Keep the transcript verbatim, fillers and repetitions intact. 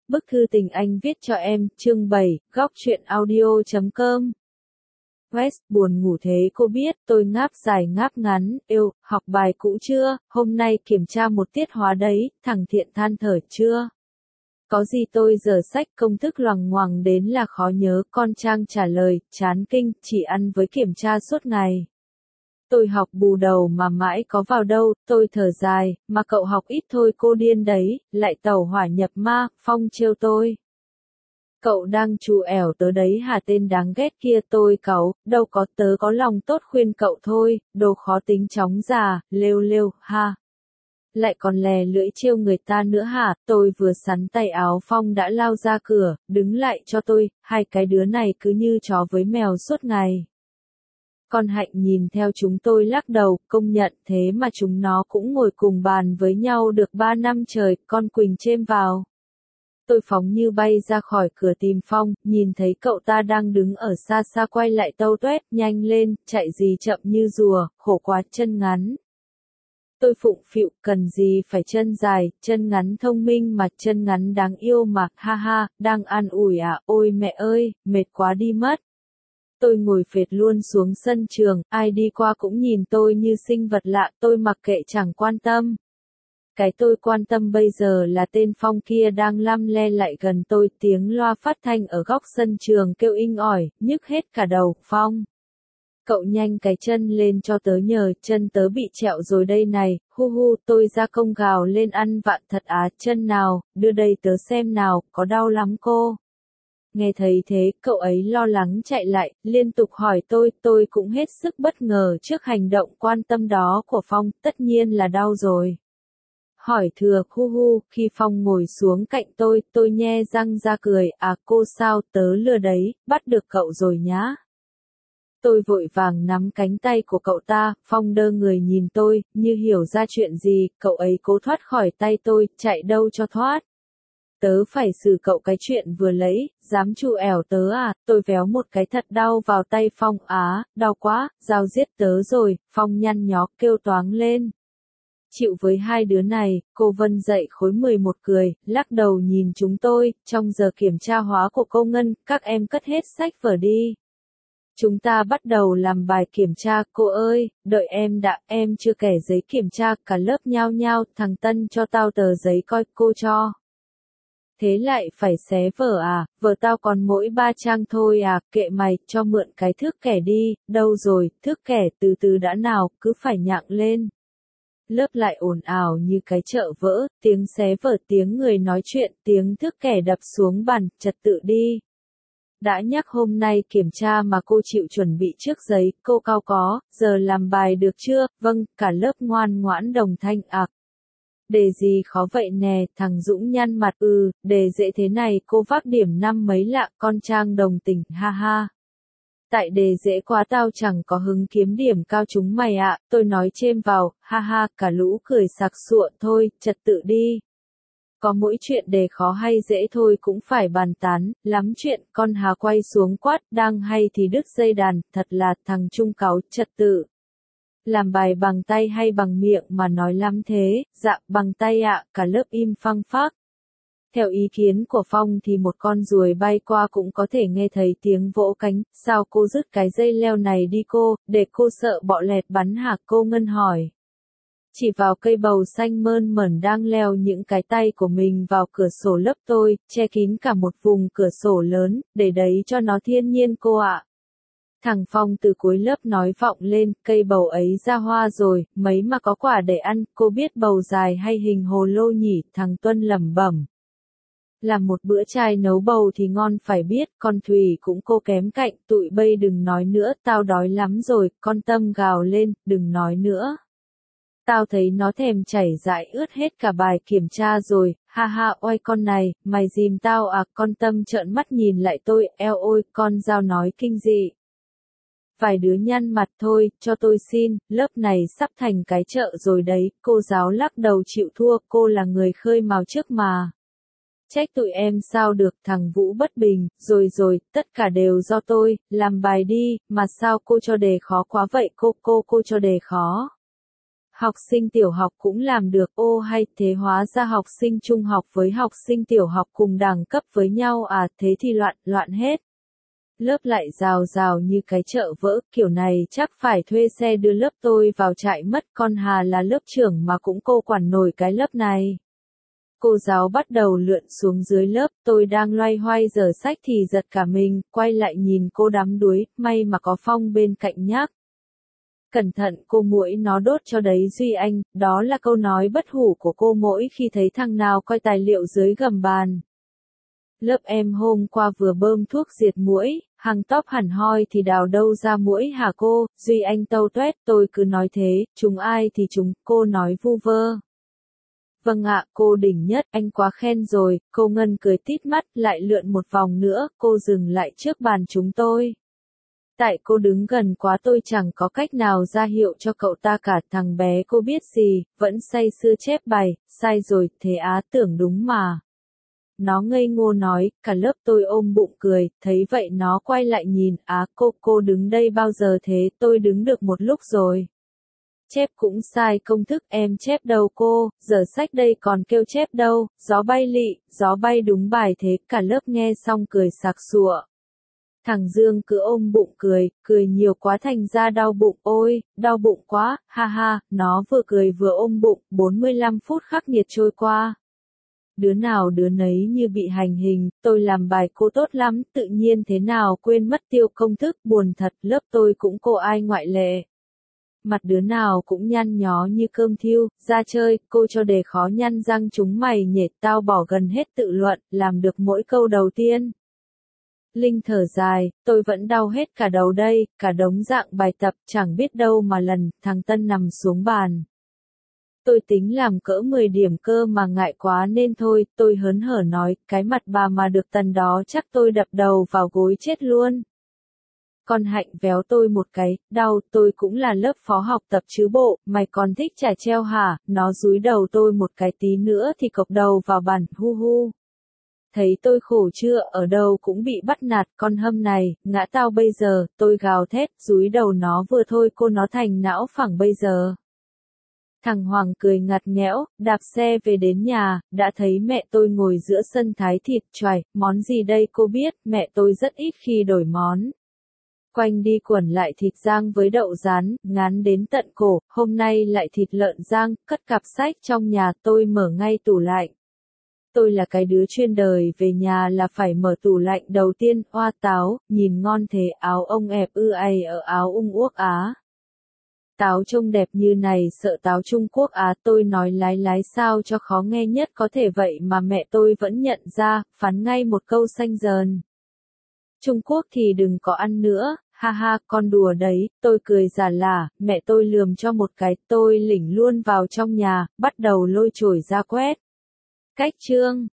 Bức thư tình anh viết cho em, chương bảy, góc truyện audio chấm com. West, buồn ngủ thế cô biết, tôi ngáp dài ngáp ngắn, yêu, học bài cũ chưa, hôm nay kiểm tra một tiết hóa đấy, thằng Thiện than thở chưa? Có gì tôi dở sách công thức loằng ngoằng đến là khó nhớ, con Trang trả lời, chán kinh, chỉ ăn với kiểm tra suốt ngày. Tôi học bù đầu mà mãi có vào đâu, tôi thở dài, mà cậu học ít thôi cô điên đấy, lại tàu hỏa nhập ma, Phong trêu tôi. Cậu đang trù ẻo tớ đấy hả tên đáng ghét kia tôi cáu, đâu có tớ có lòng tốt khuyên cậu thôi, đồ khó tính chóng già, lêu lêu, ha. Lại còn lè lưỡi trêu người ta nữa hả, tôi vừa sắn tay áo Phong đã lao ra cửa, đứng lại cho tôi, hai cái đứa này cứ như chó với mèo suốt ngày. Con Hạnh nhìn theo chúng tôi lắc đầu, công nhận thế mà chúng nó cũng ngồi cùng bàn với nhau được ba năm trời, con Quỳnh chêm vào. Tôi phóng như bay ra khỏi cửa tìm Phong, nhìn thấy cậu ta đang đứng ở xa xa quay lại tâu tuét, nhanh lên, chạy gì chậm như rùa, khổ quá chân ngắn. Tôi phụng phịu, cần gì phải chân dài, chân ngắn thông minh mà chân ngắn đáng yêu mà, ha ha, đang an ủi à, ôi mẹ ơi, mệt quá đi mất. Tôi ngồi phệt luôn xuống sân trường, ai đi qua cũng nhìn tôi như sinh vật lạ, tôi mặc kệ chẳng quan tâm. Cái tôi quan tâm bây giờ là tên Phong kia đang lăm le lại gần tôi, tiếng loa phát thanh ở góc sân trường kêu inh ỏi, nhức hết cả đầu, Phong. Cậu nhanh cái chân lên cho tớ nhờ, chân tớ bị trẹo rồi đây này, hu hu, tôi ra công gào lên ăn vạ thật á, chân nào, đưa đây tớ xem nào, có đau lắm cô. Nghe thấy thế, cậu ấy lo lắng chạy lại, liên tục hỏi tôi, tôi cũng hết sức bất ngờ trước hành động quan tâm đó của Phong, tất nhiên là đau rồi. Hỏi thừa, hu hu, khi Phong ngồi xuống cạnh tôi, tôi nhe răng ra cười, à cô sao, tớ lừa đấy, bắt được cậu rồi nhá. Tôi vội vàng nắm cánh tay của cậu ta, Phong đơ người nhìn tôi, như hiểu ra chuyện gì, cậu ấy cố thoát khỏi tay tôi, chạy đâu cho thoát. Tớ phải xử cậu cái chuyện vừa lấy, dám trù ẻo tớ à, tôi véo một cái thật đau vào tay Phong, á, đau quá, dao giết tớ rồi, Phong nhăn nhó kêu toáng lên. Chịu với hai đứa này, cô Vân dạy khối mười một cười, lắc đầu nhìn chúng tôi, trong giờ kiểm tra hóa của cô Ngân, các em cất hết sách vở đi. Chúng ta bắt đầu làm bài kiểm tra, cô ơi, đợi em đã, em chưa kể giấy kiểm tra, cả lớp nhao nhao, thằng Tân cho tao tờ giấy coi, cô cho. Thế lại phải xé vở à, vở tao còn mỗi ba trang thôi à, kệ mày, cho mượn cái thước kẻ đi, đâu rồi, thước kẻ từ từ đã nào, cứ phải nhặng lên. Lớp lại ồn ào như cái chợ vỡ, tiếng xé vở, tiếng người nói chuyện, tiếng thước kẻ đập xuống bàn, trật tự đi. Đã nhắc hôm nay kiểm tra mà cô chịu chuẩn bị trước giấy, cô cao có, giờ làm bài được chưa, vâng, cả lớp ngoan ngoãn đồng thanh ạc. Đề gì khó vậy nè, thằng Dũng nhăn mặt, ừ, đề dễ thế này cô vác điểm năm mấy lạ, con Trang đồng tình, ha ha. Tại đề dễ quá tao chẳng có hứng kiếm điểm cao chúng mày ạ, tôi nói chêm vào, ha ha, cả lũ cười sặc sụa thôi, trật tự đi. Có mỗi chuyện đề khó hay dễ thôi cũng phải bàn tán, lắm chuyện, con Hà quay xuống quát, đang hay thì đứt dây đàn, thật là thằng Trung cáu, trật tự. Làm bài bằng tay hay bằng miệng mà nói lắm thế, dạ, bằng tay ạ, cả lớp im phăng phắc. Theo ý kiến của Phong thì một con ruồi bay qua cũng có thể nghe thấy tiếng vỗ cánh, sao cô dứt cái dây leo này đi cô, để cô sợ bọ lẹt bắn hả, cô Ngân hỏi. Chỉ vào cây bầu xanh mơn mởn đang leo những cái tay của mình vào cửa sổ lớp tôi, che kín cả một vùng cửa sổ lớn, để đấy cho nó thiên nhiên cô ạ. Thằng Phong từ cuối lớp nói vọng lên, cây bầu ấy ra hoa rồi, mấy mà có quả để ăn, cô biết bầu dài hay hình hồ lô nhỉ, thằng Tuân lẩm bẩm. Làm một bữa trai nấu bầu thì ngon phải biết, con Thùy cũng cô kém cạnh, tụi bây đừng nói nữa, tao đói lắm rồi, con Tâm gào lên, đừng nói nữa. Tao thấy nó thèm chảy dãi ướt hết cả bài kiểm tra rồi, ha ha, oai con này, mày dìm tao à, con Tâm trợn mắt nhìn lại tôi, eo ôi, con Giao nói kinh dị. Vài đứa nhăn mặt thôi, cho tôi xin, lớp này sắp thành cái chợ rồi đấy, cô giáo lắc đầu chịu thua, cô là người khơi mào trước mà. Trách tụi em sao được, thằng Vũ bất bình, rồi rồi, tất cả đều do tôi, làm bài đi, mà sao cô cho đề khó quá vậy cô, cô cô cho đề khó. Học sinh tiểu học cũng làm được, ô hay thế hóa ra học sinh trung học với học sinh tiểu học cùng đẳng cấp với nhau à, thế thì loạn, loạn hết. Lớp lại rào rào như cái chợ vỡ, kiểu này chắc phải thuê xe đưa lớp tôi vào trại mất, con Hà là lớp trưởng mà cũng cô quản nổi cái lớp này. Cô giáo bắt đầu lượn xuống dưới lớp, tôi đang loay hoay giở sách thì giật cả mình, quay lại nhìn cô đắm đuối, may mà có Phong bên cạnh nhắc. Cẩn thận cô muỗi nó đốt cho đấy Duy Anh, đó là câu nói bất hủ của cô mỗi khi thấy thằng nào coi tài liệu dưới gầm bàn. Lớp em hôm qua vừa bơm thuốc diệt muỗi, hàng tóc hẳn hoi thì đào đâu ra muỗi hả cô, Duy Anh tâu tuét, tôi cứ nói thế, chúng ai thì chúng, cô nói vu vơ. Vâng ạ, cô đỉnh nhất, anh quá khen rồi, cô Ngân cười tít mắt, lại lượn một vòng nữa, cô dừng lại trước bàn chúng tôi. Tại cô đứng gần quá tôi chẳng có cách nào ra hiệu cho cậu ta cả, thằng bé cô biết gì, vẫn say sưa chép bài, sai rồi, thế á tưởng đúng mà. Nó ngây ngô nói, cả lớp tôi ôm bụng cười, thấy vậy nó quay lại nhìn, á cô, cô đứng đây bao giờ thế, tôi đứng được một lúc rồi. Chép cũng sai công thức em chép đâu cô, giờ sách đây còn kêu chép đâu, gió bay lị, gió bay đúng bài thế, cả lớp nghe xong cười sặc sụa. Thằng Dương cứ ôm bụng cười, cười nhiều quá thành ra đau bụng, ôi, đau bụng quá, ha ha, nó vừa cười vừa ôm bụng, bốn mươi lăm phút khắc nghiệt trôi qua. Đứa nào đứa nấy như bị hành hình, tôi làm bài cô tốt lắm, tự nhiên thế nào quên mất tiêu công thức, buồn thật, lớp tôi cũng cô ai ngoại lệ. Mặt đứa nào cũng nhăn nhó như cơm thiêu, ra chơi, cô cho đề khó nhăn răng chúng mày nhệt, tao bỏ gần hết tự luận, làm được mỗi câu đầu tiên. Linh thở dài, tôi vẫn đau hết cả đầu đây, cả đống dạng bài tập, chẳng biết đâu mà lần, thằng Tân nằm xuống bàn. Tôi tính làm cỡ mười điểm cơ mà ngại quá nên thôi, tôi hớn hở nói, cái mặt bà mà được Tần đó chắc tôi đập đầu vào gối chết luôn. Con Hạnh véo tôi một cái, đau, tôi cũng là lớp phó học tập chứ bộ, mày còn thích trà treo hả, nó dúi đầu tôi một cái tí nữa thì cộc đầu vào bàn, hu hu. Thấy tôi khổ chưa, ở đâu cũng bị bắt nạt, con hâm này, ngã tao bây giờ, tôi gào thét, dúi đầu nó vừa thôi cô nó thành não phẳng bây giờ. Thằng Hoàng cười ngặt nghẽo, đạp xe về đến nhà, đã thấy mẹ tôi ngồi giữa sân thái thịt, choài, món gì đây cô biết, mẹ tôi rất ít khi đổi món. Quanh đi quẩn lại thịt rang với đậu rán, ngán đến tận cổ, hôm nay lại thịt lợn rang, cất cặp sách trong nhà tôi mở ngay tủ lạnh. Tôi là cái đứa chuyên đời về nhà là phải mở tủ lạnh đầu tiên, hoa táo, nhìn ngon thế áo ông ẹp ư ai ở áo ung uốc Á. Táo trông đẹp như này sợ táo Trung Quốc Á tôi nói lái lái sao cho khó nghe nhất có thể vậy mà mẹ tôi vẫn nhận ra, phán ngay một câu xanh dờn. Trung Quốc thì đừng có ăn nữa, ha ha, con đùa đấy, tôi cười giả lả, mẹ tôi lườm cho một cái, tôi lỉnh luôn vào trong nhà, bắt đầu lôi chổi ra quét. Cách chương